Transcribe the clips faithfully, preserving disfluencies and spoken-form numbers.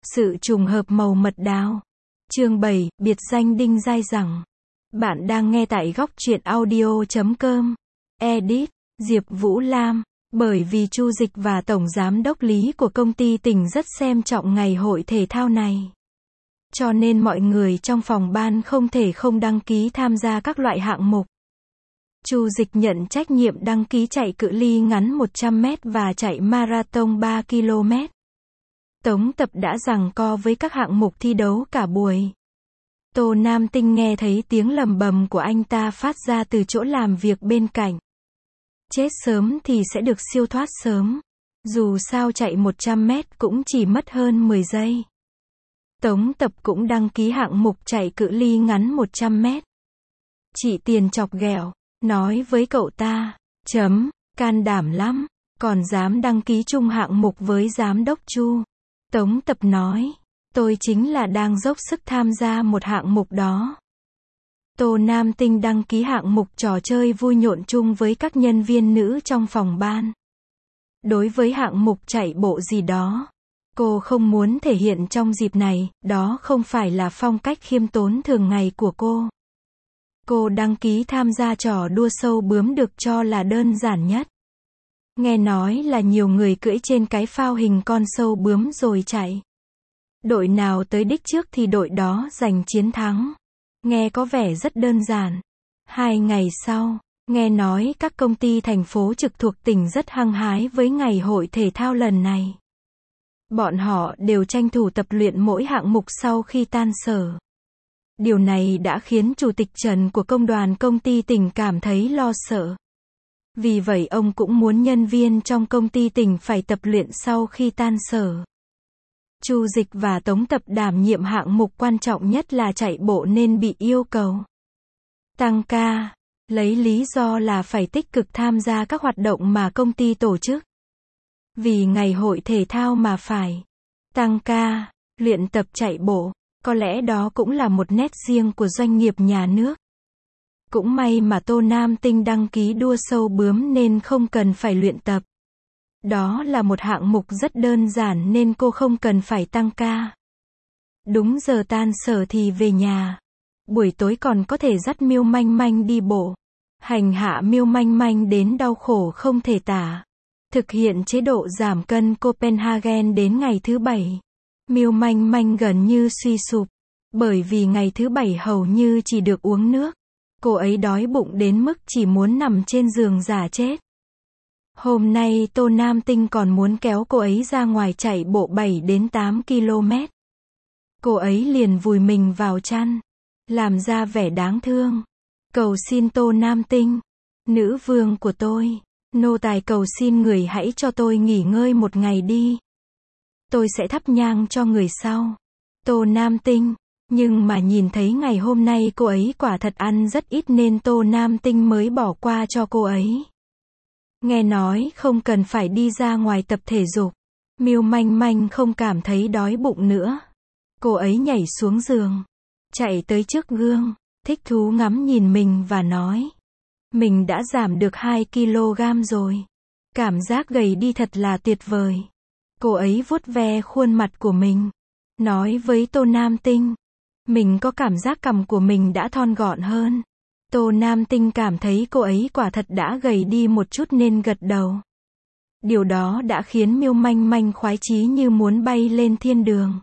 Sự trùng hợp màu mật đào. Chương bảy, biệt danh Đinh dai dẳng. Bạn đang nghe tại góc truyện audio chấm com. Edit, Diệp Vũ Lam. Bởi vì Chu Dịch và Tổng Giám đốc Lý của công ty tỉnh rất xem trọng ngày hội thể thao này. Cho nên mọi người trong phòng ban không thể không đăng ký tham gia các loại hạng mục. Chu Dịch nhận trách nhiệm đăng ký chạy cự ly ngắn một trăm mét và chạy marathon ba ki lô mét. Tống Tập đã giằng co với các hạng mục thi đấu cả buổi. Tô Nam Tinh nghe thấy tiếng lầm bầm của anh ta phát ra từ chỗ làm việc bên cạnh. Chết sớm thì sẽ được siêu thoát sớm. Dù sao chạy một trăm mét cũng chỉ mất hơn mười giây. Tống Tập cũng đăng ký hạng mục chạy cự ly ngắn một trăm mét. Chị Tiền chọc ghẹo, nói với cậu ta, chấm, can đảm lắm, còn dám đăng ký chung hạng mục với giám đốc Chu. Tống Tập nói, tôi chính là đang dốc sức tham gia một hạng mục đó. Tô Nam Tinh đăng ký hạng mục trò chơi vui nhộn chung với các nhân viên nữ trong phòng ban. Đối với hạng mục chạy bộ gì đó, cô không muốn thể hiện trong dịp này, đó không phải là phong cách khiêm tốn thường ngày của cô. Cô đăng ký tham gia trò đua sâu bướm được cho là đơn giản nhất. Nghe nói là nhiều người cưỡi trên cái phao hình con sâu bướm rồi chạy. Đội nào tới đích trước thì đội đó giành chiến thắng. Nghe có vẻ rất đơn giản. Hai ngày sau, nghe nói các công ty thành phố trực thuộc tỉnh rất hăng hái với ngày hội thể thao lần này. Bọn họ đều tranh thủ tập luyện mỗi hạng mục sau khi tan sở. Điều này đã khiến Chủ tịch Trần của công đoàn công ty tỉnh cảm thấy lo sợ. Vì vậy ông cũng muốn nhân viên trong công ty tỉnh phải tập luyện sau khi tan sở. Chu Dịch và Tống Tập đảm nhiệm hạng mục quan trọng nhất là chạy bộ nên bị yêu cầu tăng ca, lấy lý do là phải tích cực tham gia các hoạt động mà công ty tổ chức. Vì ngày hội thể thao mà phải tăng ca, luyện tập chạy bộ, có lẽ đó cũng là một nét riêng của doanh nghiệp nhà nước. Cũng may mà Tô Nam Tinh đăng ký đua sâu bướm nên không cần phải luyện tập. Đó là một hạng mục rất đơn giản nên cô không cần phải tăng ca. Đúng giờ tan sở thì về nhà. Buổi tối còn có thể dắt Miêu Manh Manh đi bộ. Hành hạ Miêu Manh Manh đến đau khổ không thể tả. Thực hiện chế độ giảm cân Copenhagen đến ngày thứ bảy. Miêu Manh Manh gần như suy sụp. Bởi vì ngày thứ bảy hầu như chỉ được uống nước. Cô ấy đói bụng đến mức chỉ muốn nằm trên giường giả chết. Hôm nay Tô Nam Tinh còn muốn kéo cô ấy ra ngoài chạy bộ bảy đến tám ki lô mét. Cô ấy liền vùi mình vào chăn, làm ra vẻ đáng thương. Cầu xin Tô Nam Tinh, nữ vương của tôi, nô tài cầu xin người hãy cho tôi nghỉ ngơi một ngày đi. Tôi sẽ thắp nhang cho người sau. Tô Nam Tinh, nhưng mà nhìn thấy ngày hôm nay cô ấy quả thật ăn rất ít nên Tô Nam Tinh mới bỏ qua cho cô ấy. Nghe nói không cần phải đi ra ngoài tập thể dục. Miêu Manh Manh không cảm thấy đói bụng nữa. Cô ấy nhảy xuống giường, chạy tới trước gương, thích thú ngắm nhìn mình và nói. Mình đã giảm được hai ki lô gam rồi. Cảm giác gầy đi thật là tuyệt vời. Cô ấy vuốt ve khuôn mặt của mình, nói với Tô Nam Tinh. Mình có cảm giác cằm của mình đã thon gọn hơn. Tô Nam Tinh cảm thấy cô ấy quả thật đã gầy đi một chút nên gật đầu. Điều đó đã khiến Miêu Manh Manh khoái chí như muốn bay lên thiên đường.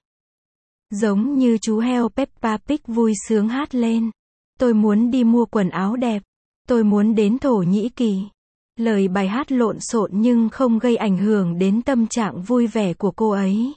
Giống như chú heo Peppa Pig vui sướng hát lên. Tôi muốn đi mua quần áo đẹp. Tôi muốn đến Thổ Nhĩ Kỳ. Lời bài hát lộn xộn nhưng không gây ảnh hưởng đến tâm trạng vui vẻ của cô ấy.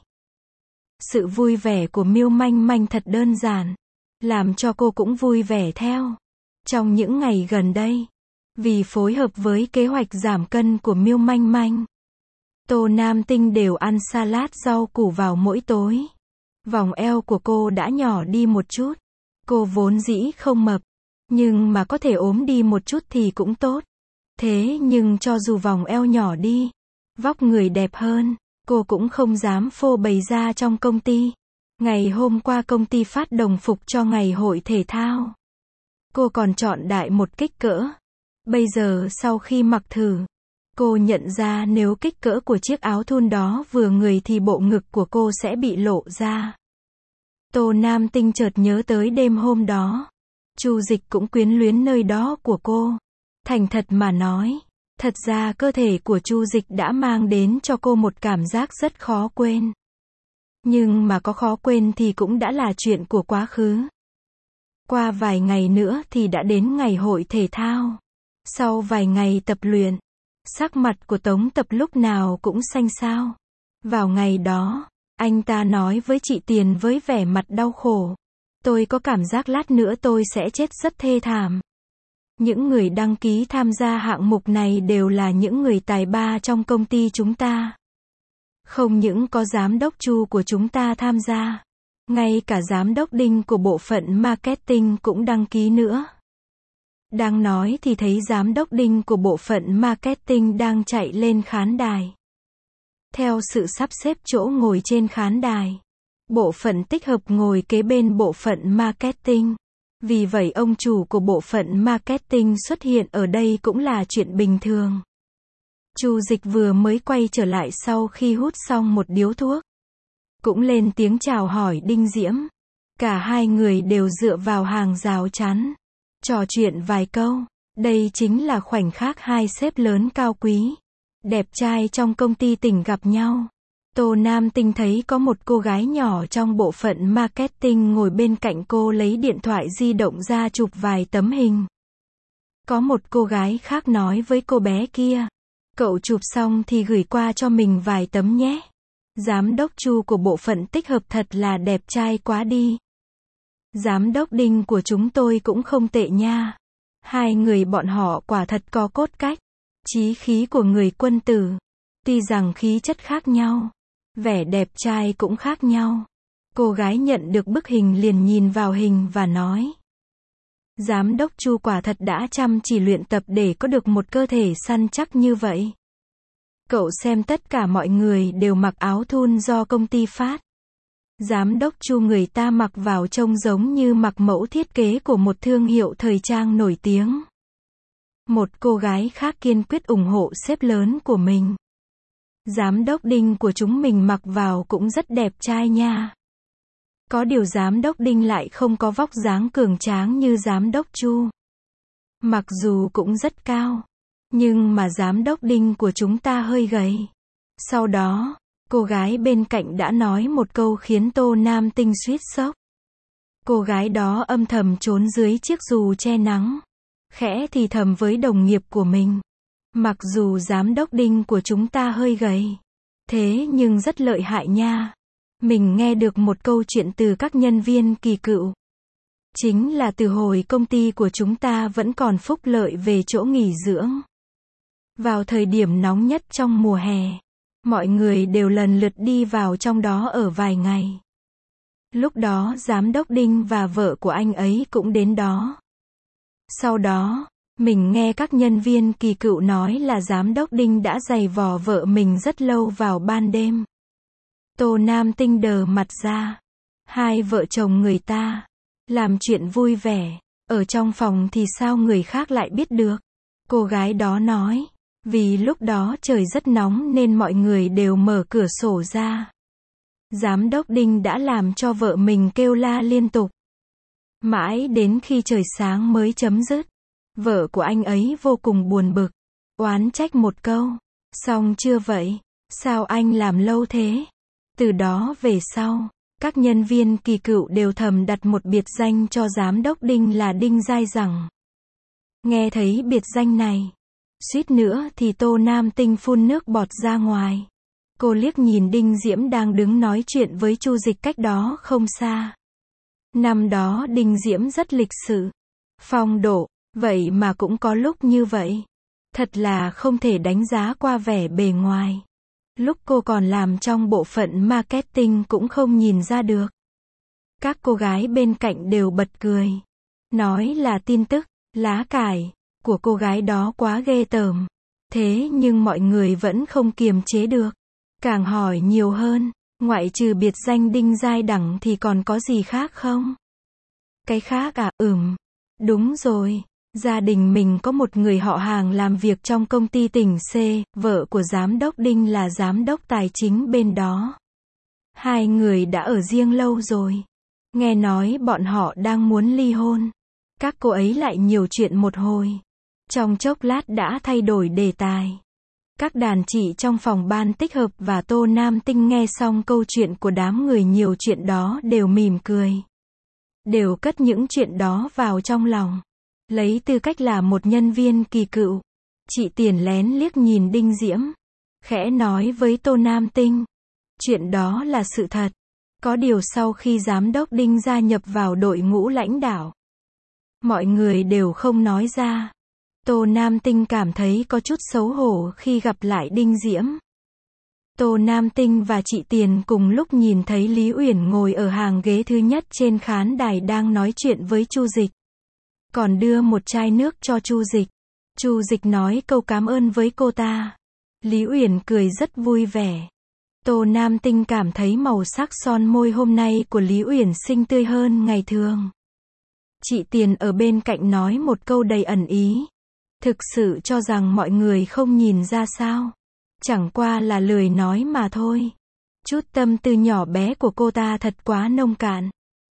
Sự vui vẻ của Miêu Manh Manh thật đơn giản, làm cho cô cũng vui vẻ theo. Trong những ngày gần đây, vì phối hợp với kế hoạch giảm cân của Miêu Manh Manh, Tô Nam Tinh đều ăn salad rau củ vào mỗi tối. Vòng eo của cô đã nhỏ đi một chút. Cô vốn dĩ không mập, nhưng mà có thể ốm đi một chút thì cũng tốt. Thế nhưng cho dù vòng eo nhỏ đi, vóc người đẹp hơn, cô cũng không dám phô bày ra trong công ty. Ngày hôm qua công ty phát đồng phục cho ngày hội thể thao. Cô còn chọn đại một kích cỡ. Bây giờ sau khi mặc thử, Cô nhận ra nếu kích cỡ của chiếc áo thun đó vừa người thì bộ ngực của cô sẽ bị lộ ra. Tô Nam Tinh chợt nhớ tới đêm hôm đó. Chu Dịch cũng quyến luyến nơi đó của cô. Thành thật mà nói, thật ra cơ thể của Chu Dịch đã mang đến cho cô một cảm giác rất khó quên. Nhưng mà có khó quên thì cũng đã là chuyện của quá khứ. Qua vài ngày nữa thì đã đến ngày hội thể thao. Sau vài ngày tập luyện, sắc mặt của Tống Tập lúc nào cũng xanh xao. Vào ngày đó, anh ta nói với chị Tiền với vẻ mặt đau khổ. Tôi có cảm giác lát nữa tôi sẽ chết rất thê thảm. Những người đăng ký tham gia hạng mục này đều là những người tài ba trong công ty chúng ta. Không những có giám đốc Chu của chúng ta tham gia, ngay cả giám đốc Đinh của bộ phận marketing cũng đăng ký nữa. Đang nói thì thấy giám đốc Đinh của bộ phận marketing đang chạy lên khán đài. Theo sự sắp xếp chỗ ngồi trên khán đài, bộ phận tích hợp ngồi kế bên bộ phận marketing. Vì vậy ông chủ của bộ phận marketing xuất hiện ở đây cũng là chuyện bình thường. Chu Dịch vừa mới quay trở lại sau khi hút xong một điếu thuốc. Cũng lên tiếng chào hỏi Đinh Diễm. Cả hai người đều dựa vào hàng rào chắn. Trò chuyện vài câu. Đây chính là khoảnh khắc hai sếp lớn cao quý, đẹp trai trong công ty tỉnh gặp nhau. Tô Nam Tinh thấy có một cô gái nhỏ trong bộ phận marketing ngồi bên cạnh cô lấy điện thoại di động ra chụp vài tấm hình. Có một cô gái khác nói với cô bé kia, cậu chụp xong thì gửi qua cho mình vài tấm nhé. Giám đốc Chu của bộ phận tích hợp thật là đẹp trai quá đi. Giám đốc Đinh của chúng tôi cũng không tệ nha. Hai người bọn họ quả thật có cốt cách, chí khí của người quân tử. Tuy rằng khí chất khác nhau, vẻ đẹp trai cũng khác nhau. Cô gái nhận được bức hình liền nhìn vào hình và nói. Giám đốc Chu quả thật đã chăm chỉ luyện tập để có được một cơ thể săn chắc như vậy. Cậu xem tất cả mọi người đều mặc áo thun do công ty phát. Giám đốc Chu người ta mặc vào trông giống như mặc mẫu thiết kế của một thương hiệu thời trang nổi tiếng. Một cô gái khác kiên quyết ủng hộ sếp lớn của mình. Giám đốc Đinh của chúng mình mặc vào cũng rất đẹp trai nha. Có điều giám đốc Đinh lại không có vóc dáng cường tráng như giám đốc Chu. Mặc dù cũng rất cao, nhưng mà giám đốc Đinh của chúng ta hơi gầy. Sau đó, cô gái bên cạnh đã nói một câu khiến Tô Nam Tinh suýt sốc. Cô gái đó âm thầm trốn dưới chiếc dù che nắng, khẽ thì thầm với đồng nghiệp của mình. Mặc dù giám đốc Đinh của chúng ta hơi gầy, thế nhưng rất lợi hại nha. Mình nghe được một câu chuyện từ các nhân viên kỳ cựu. Chính là từ hồi công ty của chúng ta vẫn còn phúc lợi về chỗ nghỉ dưỡng. Vào thời điểm nóng nhất trong mùa hè, mọi người đều lần lượt đi vào trong đó ở vài ngày. Lúc đó giám đốc Đinh và vợ của anh ấy cũng đến đó. Sau đó, mình nghe các nhân viên kỳ cựu nói là giám đốc Đinh đã giày vò vợ mình rất lâu vào ban đêm. Tô Nam Tinh đờ mặt ra. Hai vợ chồng người ta làm chuyện vui vẻ, ở trong phòng thì sao người khác lại biết được? Cô gái đó nói, vì lúc đó trời rất nóng nên mọi người đều mở cửa sổ ra. Giám đốc Đinh đã làm cho vợ mình kêu la liên tục. Mãi đến khi trời sáng mới chấm dứt. Vợ của anh ấy vô cùng buồn bực, oán trách một câu. Xong chưa vậy? Sao anh làm lâu thế? Từ đó về sau, các nhân viên kỳ cựu đều thầm đặt một biệt danh cho giám đốc Đinh là Đinh dai dẳng. Nghe thấy biệt danh này, suýt nữa thì Tô Nam Tinh phun nước bọt ra ngoài. Cô liếc nhìn Đinh Diễm đang đứng nói chuyện với Chu Dịch cách đó không xa. Năm đó Đinh Diễm rất lịch sự, phong độ, vậy mà cũng có lúc như vậy. Thật là không thể đánh giá qua vẻ bề ngoài. Lúc cô còn làm trong bộ phận marketing cũng không nhìn ra được. Các cô gái bên cạnh đều bật cười. Nói là tin tức, lá cải, của cô gái đó quá ghê tởm. Thế nhưng mọi người vẫn không kiềm chế được. Càng hỏi nhiều hơn, ngoại trừ biệt danh Đinh dai đẳng thì còn có gì khác không? Cái khác à, ừm, đúng rồi. Gia đình mình có một người họ hàng làm việc trong công ty tỉnh C, vợ của giám đốc Đinh là giám đốc tài chính bên đó. Hai người đã ở riêng lâu rồi. Nghe nói bọn họ đang muốn ly hôn. Các cô ấy lại nhiều chuyện một hồi. Trong chốc lát đã thay đổi đề tài. Các đàn chị trong phòng ban tích hợp và Tô Nam Tinh nghe xong câu chuyện của đám người nhiều chuyện đó đều mỉm cười. Đều cất những chuyện đó vào trong lòng. Lấy tư cách là một nhân viên kỳ cựu. Chị Tiền lén liếc nhìn Đinh Diễm. Khẽ nói với Tô Nam Tinh. Chuyện đó là sự thật. Có điều sau khi giám đốc Đinh gia nhập vào đội ngũ lãnh đạo, mọi người đều không nói ra. Tô Nam Tinh cảm thấy có chút xấu hổ khi gặp lại Đinh Diễm. Tô Nam Tinh và chị Tiền cùng lúc nhìn thấy Lý Uyển ngồi ở hàng ghế thứ nhất trên khán đài đang nói chuyện với Chu Dịch. Còn đưa một chai nước cho Chu Dịch. Chu Dịch nói câu cảm ơn với cô ta. Lý Uyển cười rất vui vẻ. Tô Nam Tinh cảm thấy màu sắc son môi hôm nay của Lý Uyển xinh tươi hơn ngày thường. Chị Tiền ở bên cạnh nói một câu đầy ẩn ý. Thực sự cho rằng mọi người không nhìn ra sao. Chẳng qua là lời nói mà thôi. Chút tâm tư nhỏ bé của cô ta thật quá nông cạn.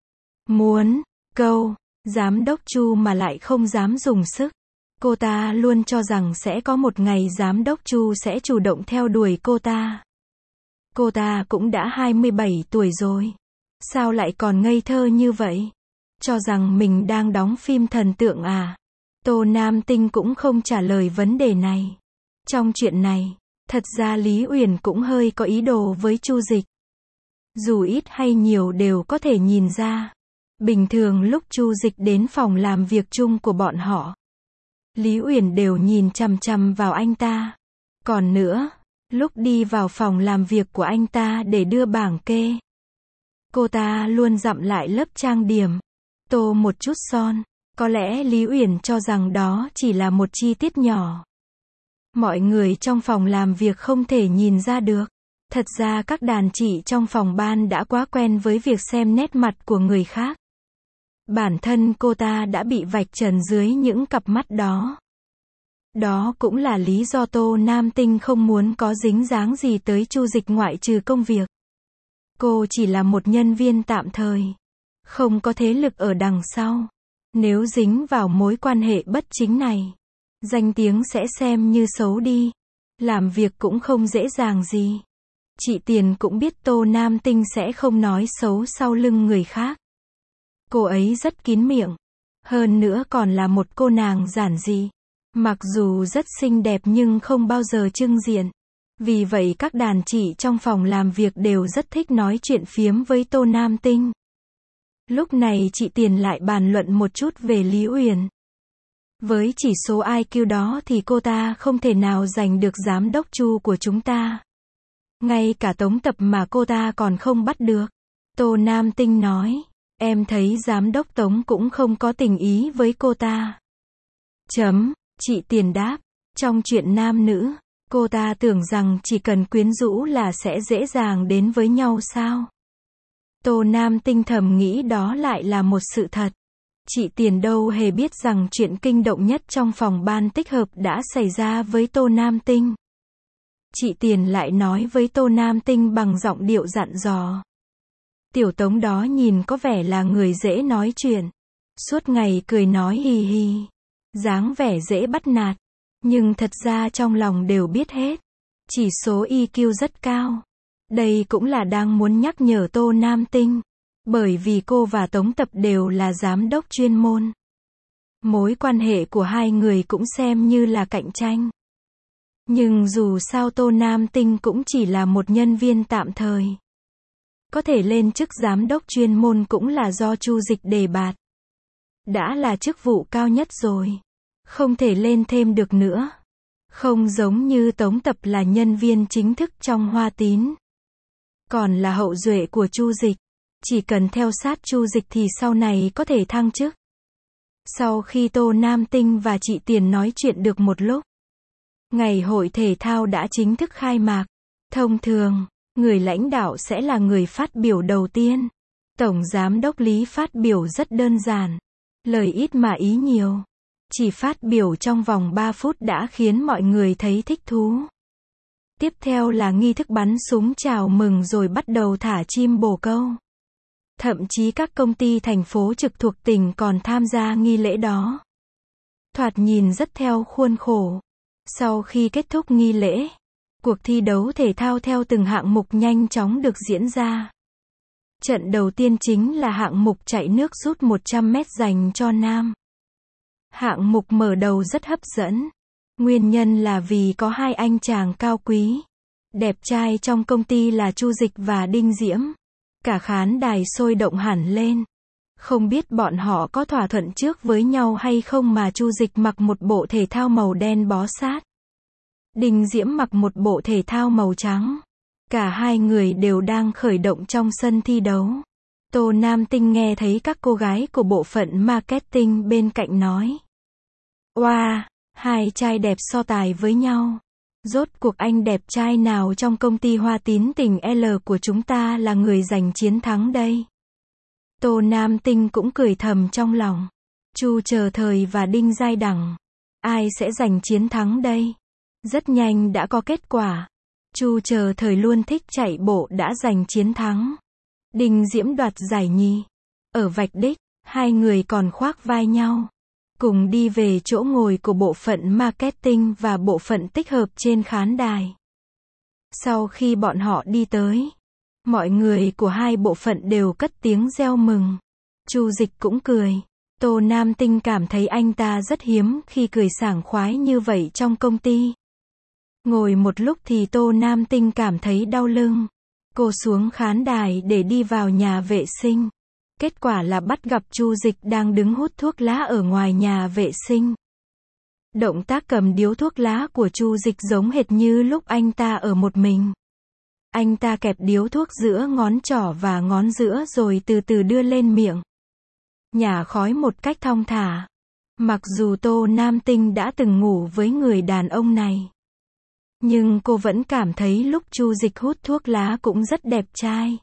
Muốn, câu, giám đốc Chu mà lại không dám dùng sức. Cô ta luôn cho rằng sẽ có một ngày giám đốc Chu sẽ chủ động theo đuổi cô ta. Cô ta cũng đã hai mươi bảy tuổi rồi. Sao lại còn ngây thơ như vậy? Cho rằng mình đang đóng phim thần tượng à? Tô Nam Tinh cũng không trả lời vấn đề này. Trong chuyện này, thật ra Lý Uyển cũng hơi có ý đồ với Chu Dịch. Dù ít hay nhiều đều có thể nhìn ra. Bình thường lúc Chu Dịch đến phòng làm việc chung của bọn họ, Lý Uyển đều nhìn chằm chằm vào anh ta. Còn nữa, lúc đi vào phòng làm việc của anh ta để đưa bảng kê, cô ta luôn dặm lại lớp trang điểm, tô một chút son. Có lẽ Lý Uyển cho rằng đó chỉ là một chi tiết nhỏ. Mọi người trong phòng làm việc không thể nhìn ra được. Thật ra các đàn chị trong phòng ban đã quá quen với việc xem nét mặt của người khác. Bản thân cô ta đã bị vạch trần dưới những cặp mắt đó. Đó cũng là lý do Tô Nam Tinh không muốn có dính dáng gì tới Chu Dịch ngoại trừ công việc. Cô chỉ là một nhân viên tạm thời, không có thế lực ở đằng sau. Nếu dính vào mối quan hệ bất chính này, danh tiếng sẽ xem như xấu đi. Làm việc cũng không dễ dàng gì. Chị Tiền cũng biết Tô Nam Tinh sẽ không nói xấu sau lưng người khác. Cô ấy rất kín miệng. Hơn nữa còn là một cô nàng giản dị. Mặc dù rất xinh đẹp nhưng không bao giờ trưng diện. Vì vậy các đàn chị trong phòng làm việc đều rất thích nói chuyện phiếm với Tô Nam Tinh. Lúc này chị Tiền lại bàn luận một chút về Lý Uyển. Với chỉ số i kiu đó thì cô ta không thể nào giành được giám đốc Chu của chúng ta. Ngay cả Tống Tập mà cô ta còn không bắt được. Tô Nam Tinh nói, em thấy giám đốc Tống cũng không có tình ý với cô ta. Chấm, chị Tiền đáp, trong chuyện nam nữ, cô ta tưởng rằng chỉ cần quyến rũ là sẽ dễ dàng đến với nhau sao? Tô Nam Tinh thầm nghĩ đó lại là một sự thật. Chị Tiền đâu hề biết rằng chuyện kinh động nhất trong phòng ban tích hợp đã xảy ra với Tô Nam Tinh. Chị Tiền lại nói với Tô Nam Tinh bằng giọng điệu dặn dò. Tiểu Tống đó nhìn có vẻ là người dễ nói chuyện. Suốt ngày cười nói hì hì. Dáng vẻ dễ bắt nạt. Nhưng thật ra trong lòng đều biết hết. Chỉ số i kiu rất cao. Đây cũng là đang muốn nhắc nhở Tô Nam Tinh. Bởi vì cô và Tống Tập đều là giám đốc chuyên môn. Mối quan hệ của hai người cũng xem như là cạnh tranh. Nhưng dù sao Tô Nam Tinh cũng chỉ là một nhân viên tạm thời. Có thể lên chức giám đốc chuyên môn cũng là do Chu Dịch đề bạt. Đã là chức vụ cao nhất rồi. Không thể lên thêm được nữa. Không giống như Tống Tập là nhân viên chính thức trong Hoa Tín. Còn là hậu duệ của Chu Dịch. Chỉ cần theo sát Chu Dịch thì sau này có thể thăng chức. Sau khi Tô Nam Tinh và chị Tiền nói chuyện được một lúc, ngày hội thể thao đã chính thức khai mạc. Thông thường, người lãnh đạo sẽ là người phát biểu đầu tiên. Tổng giám đốc Lý phát biểu rất đơn giản. Lời ít mà ý nhiều. Chỉ phát biểu trong vòng ba phút đã khiến mọi người thấy thích thú. Tiếp theo là nghi thức bắn súng chào mừng rồi bắt đầu thả chim bồ câu. Thậm chí các công ty thành phố trực thuộc tỉnh còn tham gia nghi lễ đó. Thoạt nhìn rất theo khuôn khổ. Sau khi kết thúc nghi lễ, cuộc thi đấu thể thao theo từng hạng mục nhanh chóng được diễn ra. Trận đầu tiên chính là hạng mục chạy nước rút một trăm mét dành cho nam. Hạng mục mở đầu rất hấp dẫn. Nguyên nhân là vì có hai anh chàng cao quý, đẹp trai trong công ty là Chu Dịch và Đinh Diễm. Cả khán đài sôi động hẳn lên. Không biết bọn họ có thỏa thuận trước với nhau hay không mà Chu Dịch mặc một bộ thể thao màu đen bó sát. Đinh Diễm mặc một bộ thể thao màu trắng. Cả hai người đều đang khởi động trong sân thi đấu. Tô Nam Tinh nghe thấy các cô gái của bộ phận marketing bên cạnh nói. Oa, wow, hai trai đẹp so tài với nhau. Rốt cuộc anh đẹp trai nào trong công ty Hoa Tín Tình L của chúng ta là người giành chiến thắng đây? Tô Nam Tinh cũng cười thầm trong lòng. Chu Chờ Thời và Đinh Giai Đằng. Ai sẽ giành chiến thắng đây? Rất nhanh đã có kết quả. Chu Chờ Thời luôn thích chạy bộ đã giành chiến thắng. Đinh Diễm đoạt giải nhì. Ở vạch đích, hai người còn khoác vai nhau. Cùng đi về chỗ ngồi của bộ phận marketing và bộ phận tích hợp trên khán đài. Sau khi bọn họ đi tới, mọi người của hai bộ phận đều cất tiếng reo mừng. Chu Dịch cũng cười. Tô Nam Tinh cảm thấy anh ta rất hiếm khi cười sảng khoái như vậy trong công ty. Ngồi một lúc thì Tô Nam Tinh cảm thấy đau lưng. Cô xuống khán đài để đi vào nhà vệ sinh. Kết quả là bắt gặp Chu Dịch đang đứng hút thuốc lá ở ngoài nhà vệ sinh. Động tác cầm điếu thuốc lá của Chu Dịch giống hệt như lúc anh ta ở một mình. Anh ta kẹp điếu thuốc giữa ngón trỏ và ngón giữa rồi từ từ đưa lên miệng. Nhả khói một cách thong thả. Mặc dù Tô Nam Tinh đã từng ngủ với người đàn ông này, nhưng cô vẫn cảm thấy lúc Chu Dịch hút thuốc lá cũng rất đẹp trai.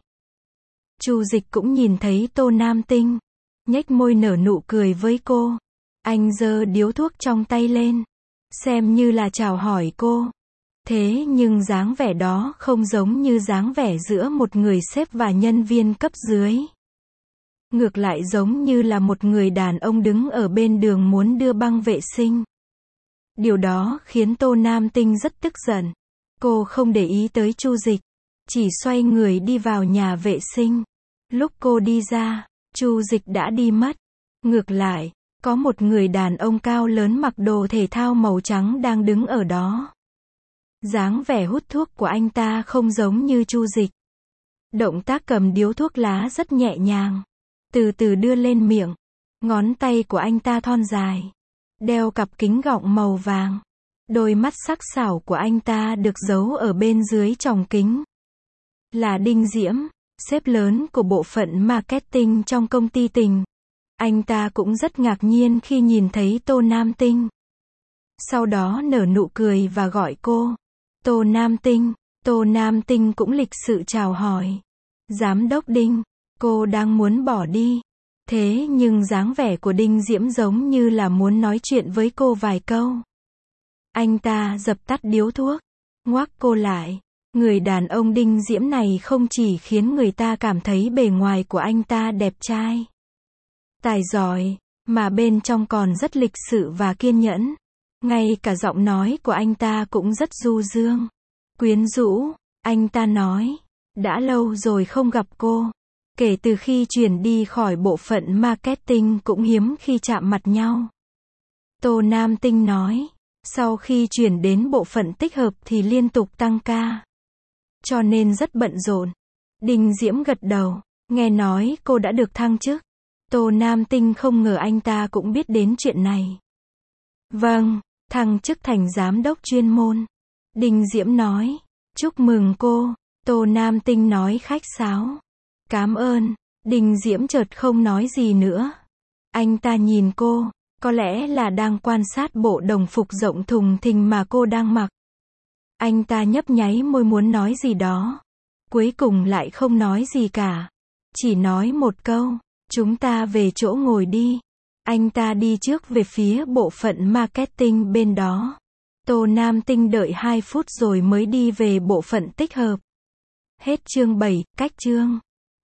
Chu Dịch cũng nhìn thấy Tô Nam Tinh, nhếch môi nở nụ cười với cô. Anh giơ điếu thuốc trong tay lên, xem như là chào hỏi cô. Thế nhưng dáng vẻ đó không giống như dáng vẻ giữa một người sếp và nhân viên cấp dưới. Ngược lại giống như là một người đàn ông đứng ở bên đường muốn đưa băng vệ sinh. Điều đó khiến Tô Nam Tinh rất tức giận. Cô không để ý tới Chu Dịch, chỉ xoay người đi vào nhà vệ sinh. Lúc cô đi ra, Chu Dịch đã đi mất. Ngược lại, có một người đàn ông cao lớn mặc đồ thể thao màu trắng đang đứng ở đó. Dáng vẻ hút thuốc của anh ta không giống như Chu Dịch. Động tác cầm điếu thuốc lá rất nhẹ nhàng, từ từ đưa lên miệng. Ngón tay của anh ta thon dài, đeo cặp kính gọng màu vàng. Đôi mắt sắc sảo của anh ta được giấu ở bên dưới tròng kính. Là Đinh Diễm, sếp lớn của bộ phận marketing trong công ty Tình. Anh ta cũng rất ngạc nhiên khi nhìn thấy Tô Nam Tinh. Sau đó nở nụ cười và gọi cô. Tô Nam Tinh. Tô Nam Tinh cũng lịch sự chào hỏi. Giám đốc Đinh, cô đang muốn bỏ đi. Thế nhưng dáng vẻ của Đinh Diễm giống như là muốn nói chuyện với cô vài câu. Anh ta dập tắt điếu thuốc, ngoắc cô lại. Người đàn ông Đinh Diễm này không chỉ khiến người ta cảm thấy bề ngoài của anh ta đẹp trai, tài giỏi, mà bên trong còn rất lịch sự và kiên nhẫn. Ngay cả giọng nói của anh ta cũng rất du dương, quyến rũ. Anh ta nói, đã lâu rồi không gặp cô. Kể từ khi chuyển đi khỏi bộ phận marketing cũng hiếm khi chạm mặt nhau. Tô Nam Tinh nói, sau khi chuyển đến bộ phận tích hợp thì liên tục tăng ca, cho nên rất bận rộn. Đinh Diễm gật đầu, nghe nói cô đã được thăng chức. Tô Nam Tinh không ngờ anh ta cũng biết đến chuyện này. Vâng, thăng chức thành giám đốc chuyên môn. Đinh Diễm nói, chúc mừng cô. Tô Nam Tinh nói khách sáo, cảm ơn. Đinh Diễm chợt không nói gì nữa. Anh ta nhìn cô, có lẽ là đang quan sát bộ đồng phục rộng thùng thình mà cô đang mặc. Anh ta nhấp nháy môi muốn nói gì đó, cuối cùng lại không nói gì cả. Chỉ nói một câu, chúng ta về chỗ ngồi đi. Anh ta đi trước về phía bộ phận marketing bên đó. Tô Nam Tinh đợi hai phút rồi mới đi về bộ phận tích hợp. Hết chương bảy, cách chương.